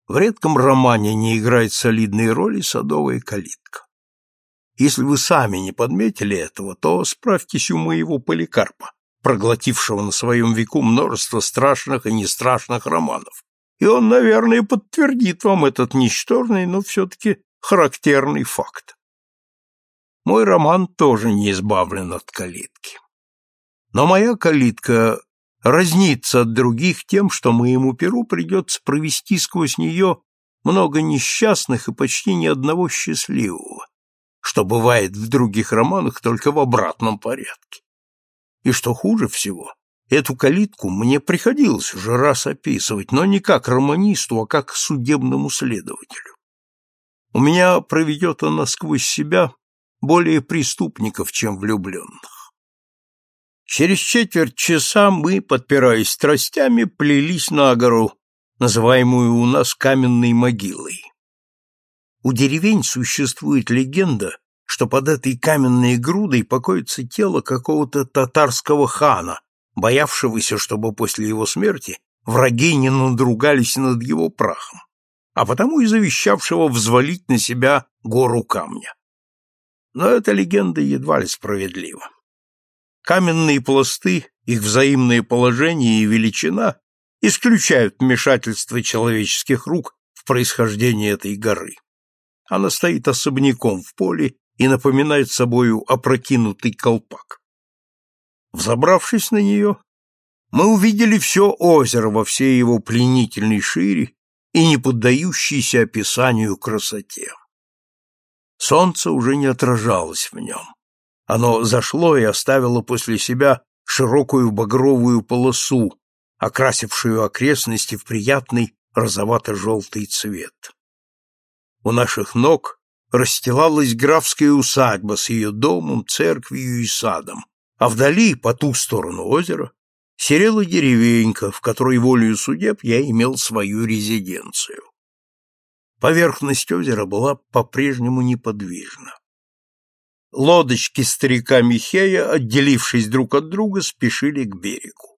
В редком романе не играет солидной роли садовая калитка. Если вы сами не подметили этого, то справьтесь у моего Поликарпа, проглотившего на своем веку множество страшных и нестрашных романов, и он, наверное, подтвердит вам этот ничтожный, но все-таки характерный факт. Мой роман тоже не избавлен от калитки. Но моя калитка разнится от других тем, что моему перу придется провести сквозь нее много несчастных и почти ни одного счастливого, что бывает в других романах только в обратном порядке. И что хуже всего, эту калитку мне приходилось уже раз описывать, но не как романисту, а как судебному следователю. У меня проведет она сквозь себя более преступников, чем влюбленных. Через четверть часа мы, подпираясь страстями, плелись на гору, называемую у нас каменной могилой. У деревень существует легенда, что под этой каменной грудой покоится тело какого-то татарского хана, боявшегося, чтобы после его смерти враги не надругались над его прахом, а потому и завещавшего взвалить на себя гору камня. Но эта легенда едва ли справедлива. Каменные пласты, их взаимное положение и величина исключают вмешательство человеческих рук в происхождение этой горы. Она стоит особняком в поле и напоминает собою опрокинутый колпак. Взобравшись на нее, мы увидели все озеро во всей его пленительной шире и не поддающейся описанию красоте. Солнце уже не отражалось в нем. Оно зашло и оставило после себя широкую багровую полосу, окрасившую окрестности в приятный розовато-желтый цвет. У наших ног расстилалась графская усадьба с ее домом, церковью и садом, а вдали, по ту сторону озера, серела деревенька, в которой волею судеб я имел свою резиденцию. Поверхность озера была по-прежнему неподвижна. Лодочки старика Михея, отделившись друг от друга, спешили к берегу.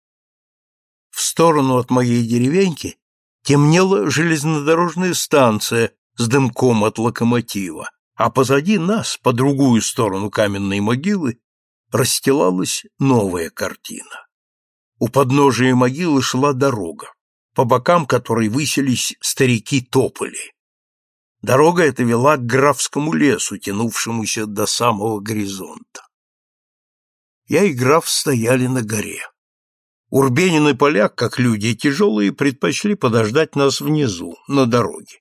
В сторону от моей деревеньки темнела железнодорожная станция с дымком от локомотива, а позади нас, по другую сторону каменной могилы, расстилалась новая картина. У подножия могилы шла дорога, по бокам которой высились старики-тополи. Дорога эта вела к графскому лесу, тянувшемуся до самого горизонта. Я и граф стояли на горе. Урбенин и поляк, как люди тяжелые, предпочли подождать нас внизу, на дороге.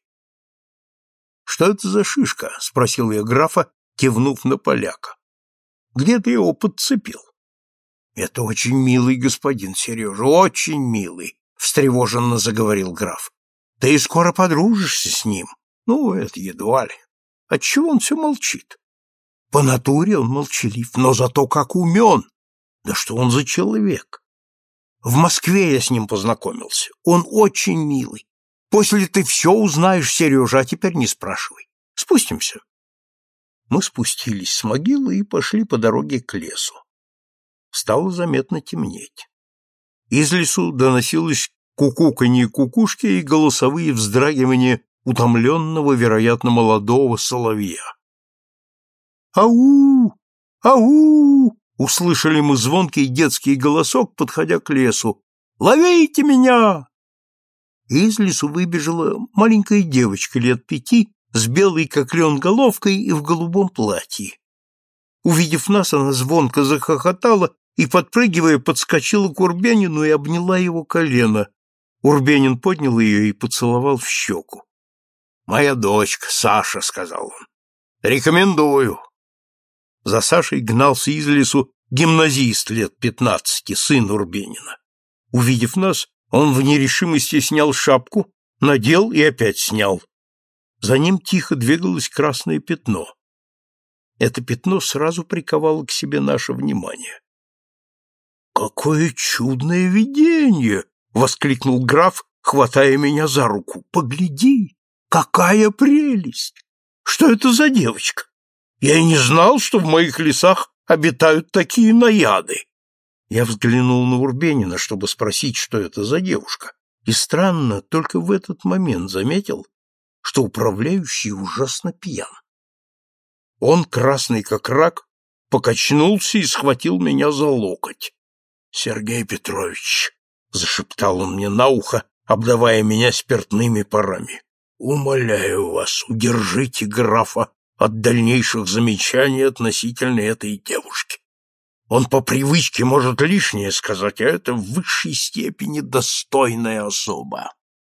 — Что это за шишка? — спросил я графа, кивнув на поляка. — Где ты его подцепил? — Это очень милый господин, Сережа, очень милый, — встревоженно заговорил граф. — Ты скоро подружишься с ним. Ну, это едва ли. Отчего он все молчит? По натуре он молчалив, но зато как умен. Да что он за человек? В Москве я с ним познакомился. Он очень милый. После ты все узнаешь, Сережа, а теперь не спрашивай. Спустимся. Мы спустились с могилы и пошли по дороге к лесу. Стало заметно темнеть. Из лесу доносилось кукуканье кукушки и голосовые вздрагивания утомленного, вероятно, молодого соловья. «Ау! Ау!» — услышали мы звонкий детский голосок, подходя к лесу. «Ловите меня!» Из лесу выбежала маленькая девочка лет 5 с белой как лен головкой и в голубом платье. Увидев нас, она звонко захохотала и, подпрыгивая, подскочила к Урбенину и обняла его колено. Урбенин поднял ее и поцеловал в щеку. «Моя дочка, Саша», — сказал он. «Рекомендую». За Сашей гнался из лесу гимназист лет 15, сын Урбенина. Увидев нас, он в нерешимости снял шапку, надел и опять снял. За ним тихо двигалось красное пятно. Это пятно сразу приковало к себе наше внимание. «Какое чудное видение!» — воскликнул граф, хватая меня за руку. «Погляди! Какая прелесть! Что это за девочка? Я и не знал, что в моих лесах обитают такие наяды». Я взглянул на Урбенина, чтобы спросить, что это за девушка, И странно, только в этот момент заметил, что управляющий ужасно пьян. Он, красный как рак, покачнулся и схватил меня за локоть. — Сергей Петрович, — зашептал он мне на ухо, обдавая меня спиртными парами, — умоляю вас, удержите графа от дальнейших замечаний относительно этой девушки. Он по привычке может лишнее сказать, а это в высшей степени достойная особа.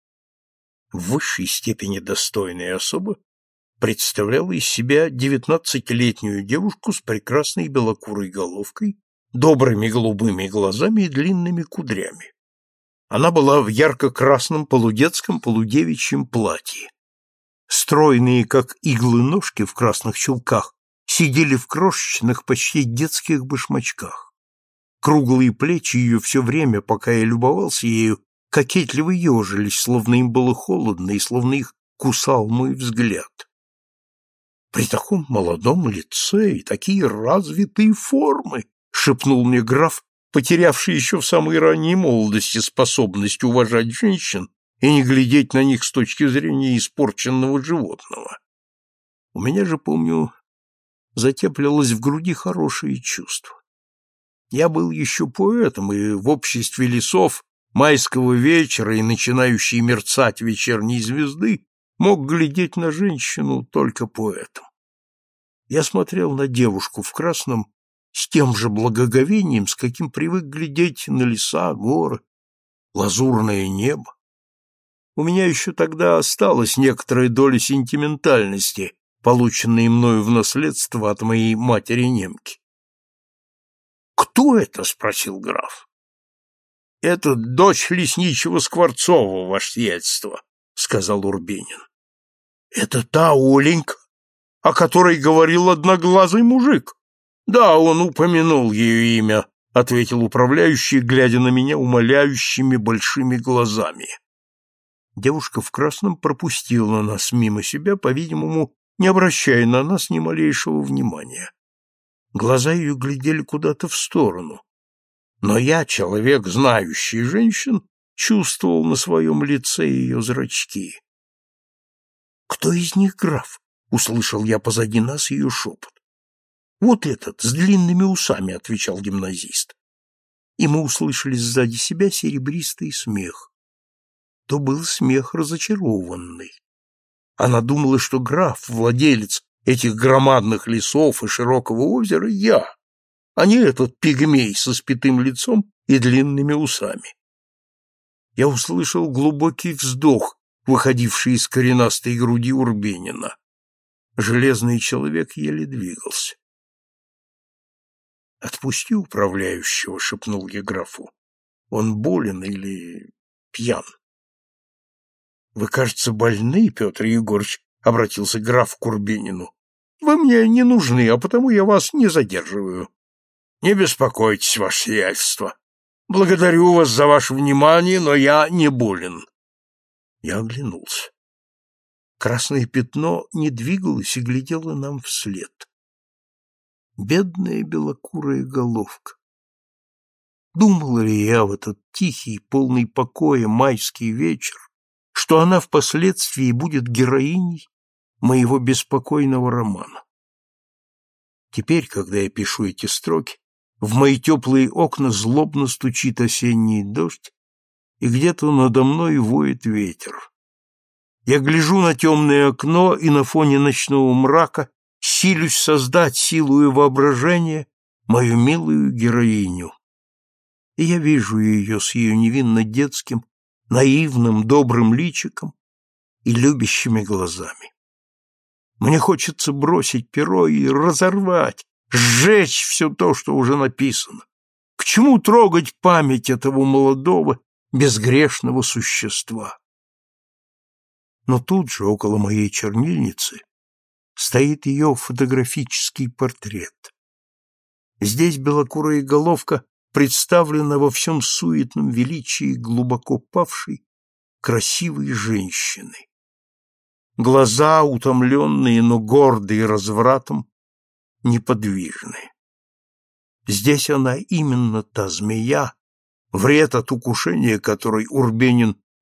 В высшей степени достойная особа представляла из себя 19-летнюю девушку с прекрасной белокурой головкой, добрыми голубыми глазами и длинными кудрями. Она была в ярко-красном полудетском полудевичьем платье. Стройные, как иглы, ножки в красных чулках сидели в крошечных, почти детских башмачках. Круглые плечи ее все время, пока я любовался ею, кокетливо ежились, словно им было холодно и словно их кусал мой взгляд. При таком молодом лице и такие развитые формы, шепнул мне граф, потерявший еще в самой ранней молодости способность уважать женщин и не глядеть на них с точки зрения испорченного животного. У меня же, помню, затеплилось в груди хорошее чувство. Я был еще поэтом, и в обществе лесов, майского вечера и начинающей мерцать вечерней звезды мог глядеть на женщину только поэтом. Я смотрел на девушку в красном с тем же благоговением, с каким привык глядеть на леса, горы, лазурное небо. У меня еще тогда осталась некоторая доля сентиментальности, полученной мною в наследство от моей матери-немки. «Кто это?» — спросил граф. «Это дочь лесничего Скворцова, ваше сиятельство», — сказал Урбенин. «Это та Оленька, о которой говорил одноглазый мужик?» «Да, он упомянул ее имя», — ответил управляющий, глядя на меня умоляющими большими глазами. Девушка в красном пропустила нас мимо себя, по-видимому, не обращая на нас ни малейшего внимания. Глаза ее глядели куда-то в сторону. Но я, человек, знающий женщин, чувствовал на своем лице ее зрачки. «Кто из них граф?» — услышал я позади нас ее шепот. «Вот этот, с длинными усами», — отвечал гимназист. И мы услышали сзади себя серебристый смех. То был смех разочарованный. Она думала, что граф, владелец этих громадных лесов и широкого озера, я, а не этот пигмей со спитым лицом и длинными усами. Я услышал глубокий вздох, выходивший из коренастой груди Урбенина. Железный человек еле двигался. «Отпусти управляющего», — шепнул я графу. «Он болен или пьян?» «Вы, кажется, больны, Петр Егорыч», — обратился граф к Урбенину. «Вы мне не нужны, а потому я вас не задерживаю». «Не беспокойтесь, ваше сиятельство. Благодарю вас за ваше внимание, но я не болен». Я оглянулся. Красное пятно не двигалось и глядело нам вслед. Бедная белокурая головка. Думала ли я в этот тихий, полный покоя майский вечер, что она впоследствии будет героиней моего беспокойного романа? Теперь, когда я пишу эти строки, в мои теплые окна злобно стучит осенний дождь, и где-то надо мной воет ветер. Я гляжу на темное окно и на фоне ночного мрака силюсь создать силою воображения мою милую героиню. И я вижу ее с ее невинно детским, наивным, добрым личиком и любящими глазами. Мне хочется бросить перо и разорвать, сжечь все то, что уже написано. К чему трогать память этого молодого, безгрешного существа? Но тут же, около моей чернильницы, стоит ее фотографический портрет. Здесь белокурая головка представлена во всем суетном величии глубоко павшей, красивой женщины. Глаза, утомленные, но гордые развратом, неподвижны. Здесь она именно та змея, вред от укушения которой Урбенин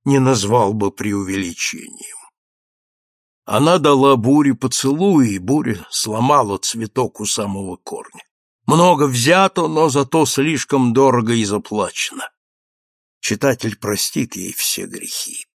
не назвал бы преувеличением. Она дала Буре поцелуй, и Буря сломала цветок у самого корня. Много взято, но зато слишком дорого и заплачено. Читатель простит ей все грехи.